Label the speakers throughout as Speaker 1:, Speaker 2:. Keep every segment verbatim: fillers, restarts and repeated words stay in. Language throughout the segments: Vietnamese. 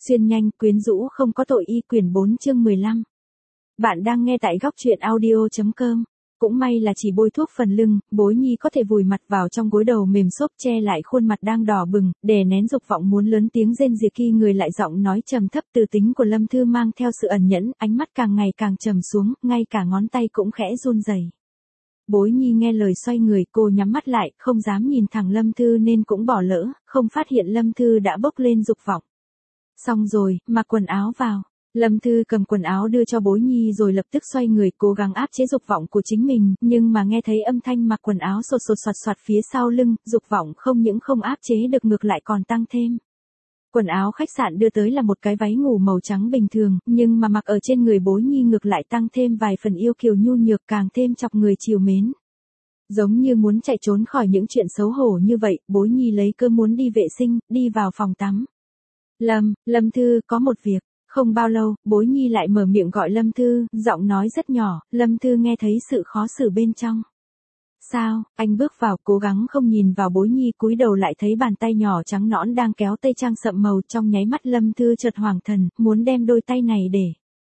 Speaker 1: Xuyên nhanh, quyến rũ không có tội y quyển bốn chương mười lăm. Bạn đang nghe tại góc truyện audio chấm com. Cũng may là chỉ bôi thuốc phần lưng, Bối Nhi có thể vùi mặt vào trong gối đầu mềm xốp che lại khuôn mặt đang đỏ bừng, đè nén dục vọng muốn lớn tiếng rên rỉ khi người lại giọng nói trầm thấp từ tính của Lâm Thư mang theo sự ẩn nhẫn, ánh mắt càng ngày càng trầm xuống, ngay cả ngón tay cũng khẽ run rẩy. Bối Nhi nghe lời xoay người, cô nhắm mắt lại, không dám nhìn thẳng Lâm Thư nên cũng bỏ lỡ, không phát hiện Lâm Thư đã bốc lên dục vọng. Xong rồi, mặc quần áo vào. Lâm Thư cầm quần áo đưa cho Bối Nhi rồi lập tức xoay người cố gắng áp chế dục vọng của chính mình, nhưng mà nghe thấy âm thanh mặc quần áo sột sột soạt soạt phía sau lưng, dục vọng không những không áp chế được ngược lại còn tăng thêm. Quần áo khách sạn đưa tới là một cái váy ngủ màu trắng bình thường, nhưng mà mặc ở trên người Bối Nhi ngược lại tăng thêm vài phần yêu kiều nhu nhược càng thêm chọc người trìu mến. Giống như muốn chạy trốn khỏi những chuyện xấu hổ như vậy, Bối Nhi lấy cơ muốn đi vệ sinh, đi vào phòng tắm. Lâm, Lâm Thư, có một việc. Không bao lâu, Bối Nhi lại mở miệng gọi Lâm Thư, giọng nói rất nhỏ, Lâm Thư nghe thấy sự khó xử bên trong. Sao, anh bước vào, cố gắng không nhìn vào Bối Nhi, cúi đầu lại thấy bàn tay nhỏ trắng nõn đang kéo tây trang sậm màu, trong nháy mắt Lâm Thư chợt hoảng thần, muốn đem đôi tay này để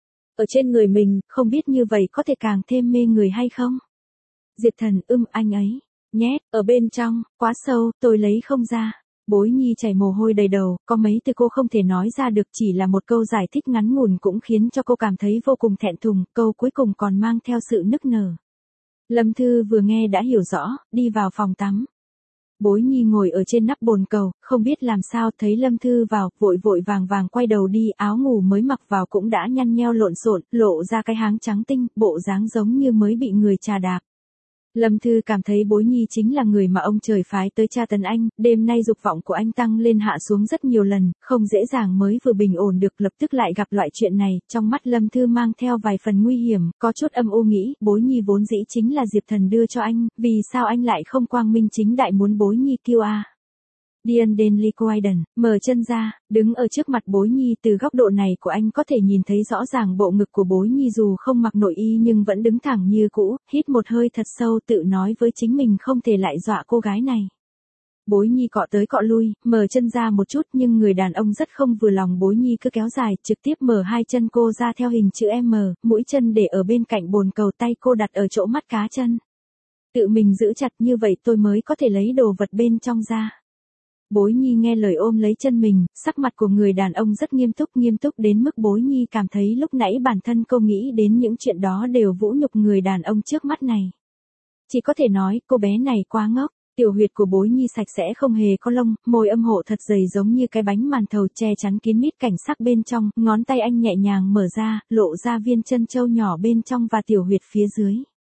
Speaker 1: ở trên người mình, không biết như vậy có thể càng thêm mê người hay không? Diệp Thần, ưm anh ấy, nhét, ở bên trong, quá sâu, tôi lấy không ra. Bối Nhi chảy mồ hôi đầy đầu, có mấy từ cô không thể nói ra được, chỉ là một câu giải thích ngắn ngủn cũng khiến cho cô cảm thấy vô cùng thẹn thùng, câu cuối cùng còn mang theo sự nức nở. Lâm Thư vừa nghe đã hiểu rõ, đi vào phòng tắm. Bối Nhi ngồi ở trên nắp bồn cầu, không biết làm sao thấy Lâm Thư vào, vội vội vàng vàng quay đầu đi, áo ngủ mới mặc vào cũng đã nhăn nheo lộn xộn, lộ ra cái háng trắng tinh, bộ dáng giống như mới bị người trà đạp. Lâm Thư cảm thấy Bối Nhi chính là người mà ông trời phái tới tra tấn anh, đêm nay dục vọng của anh tăng lên hạ xuống rất nhiều lần, không dễ dàng mới vừa bình ổn được lập tức lại gặp loại chuyện này, trong mắt Lâm Thư mang theo vài phần nguy hiểm, có chút âm u nghĩ, Bối Nhi vốn dĩ chính là Diệp Thần đưa cho anh, vì sao anh lại không quang minh chính đại muốn Bối Nhi kêu a? Dian Denly Quaiden, mở chân ra, đứng ở trước mặt Bối Nhi, từ góc độ này của anh có thể nhìn thấy rõ ràng bộ ngực của Bối Nhi dù không mặc nội y nhưng vẫn đứng thẳng như cũ, hít một hơi thật sâu tự nói với chính mình không thể lại dọa cô gái này. Bối Nhi cọ tới cọ lui, mở chân ra một chút nhưng người đàn ông rất không vừa lòng Bối Nhi cứ kéo dài, trực tiếp mở hai chân cô ra theo hình chữ M, mũi chân để ở bên cạnh bồn cầu, tay cô đặt ở chỗ mắt cá chân. Tự mình giữ chặt như vậy tôi mới có thể lấy đồ vật bên trong ra. Bối Nhi nghe lời ôm lấy chân mình, sắc mặt của người đàn ông rất nghiêm túc, nghiêm túc đến mức Bối Nhi cảm thấy lúc nãy bản thân cô nghĩ đến những chuyện đó đều vũ nhục người đàn ông trước mắt này. Chỉ có thể nói, cô bé này quá ngốc, tiểu huyệt của Bối Nhi sạch sẽ không hề có lông, môi âm hộ thật dày giống như cái bánh màn thầu che chắn kín mít cảnh sắc bên trong, ngón tay anh nhẹ nhàng mở ra, lộ ra viên chân châu nhỏ bên trong và tiểu huyệt phía dưới.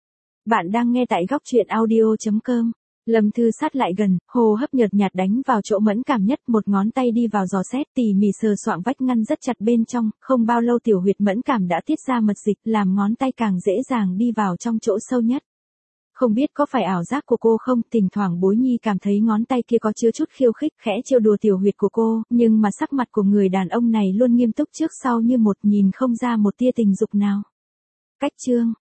Speaker 1: Bạn đang nghe tại góc truyện audio chấm com. Lâm Thư sát lại gần, hô hấp nhợt nhạt đánh vào chỗ mẫn cảm nhất, một ngón tay đi vào dò xét tỉ mỉ sờ soạng vách ngăn rất chặt bên trong, không bao lâu tiểu huyệt mẫn cảm đã tiết ra mật dịch, làm ngón tay càng dễ dàng đi vào trong chỗ sâu nhất. Không biết có phải ảo giác của cô không, thỉnh thoảng Bối Nhi cảm thấy ngón tay kia có chứa chút khiêu khích, khẽ trêu đùa tiểu huyệt của cô, nhưng mà sắc mặt của người đàn ông này luôn nghiêm túc trước sau như một, nhìn không ra một tia tình dục nào. Cách chương,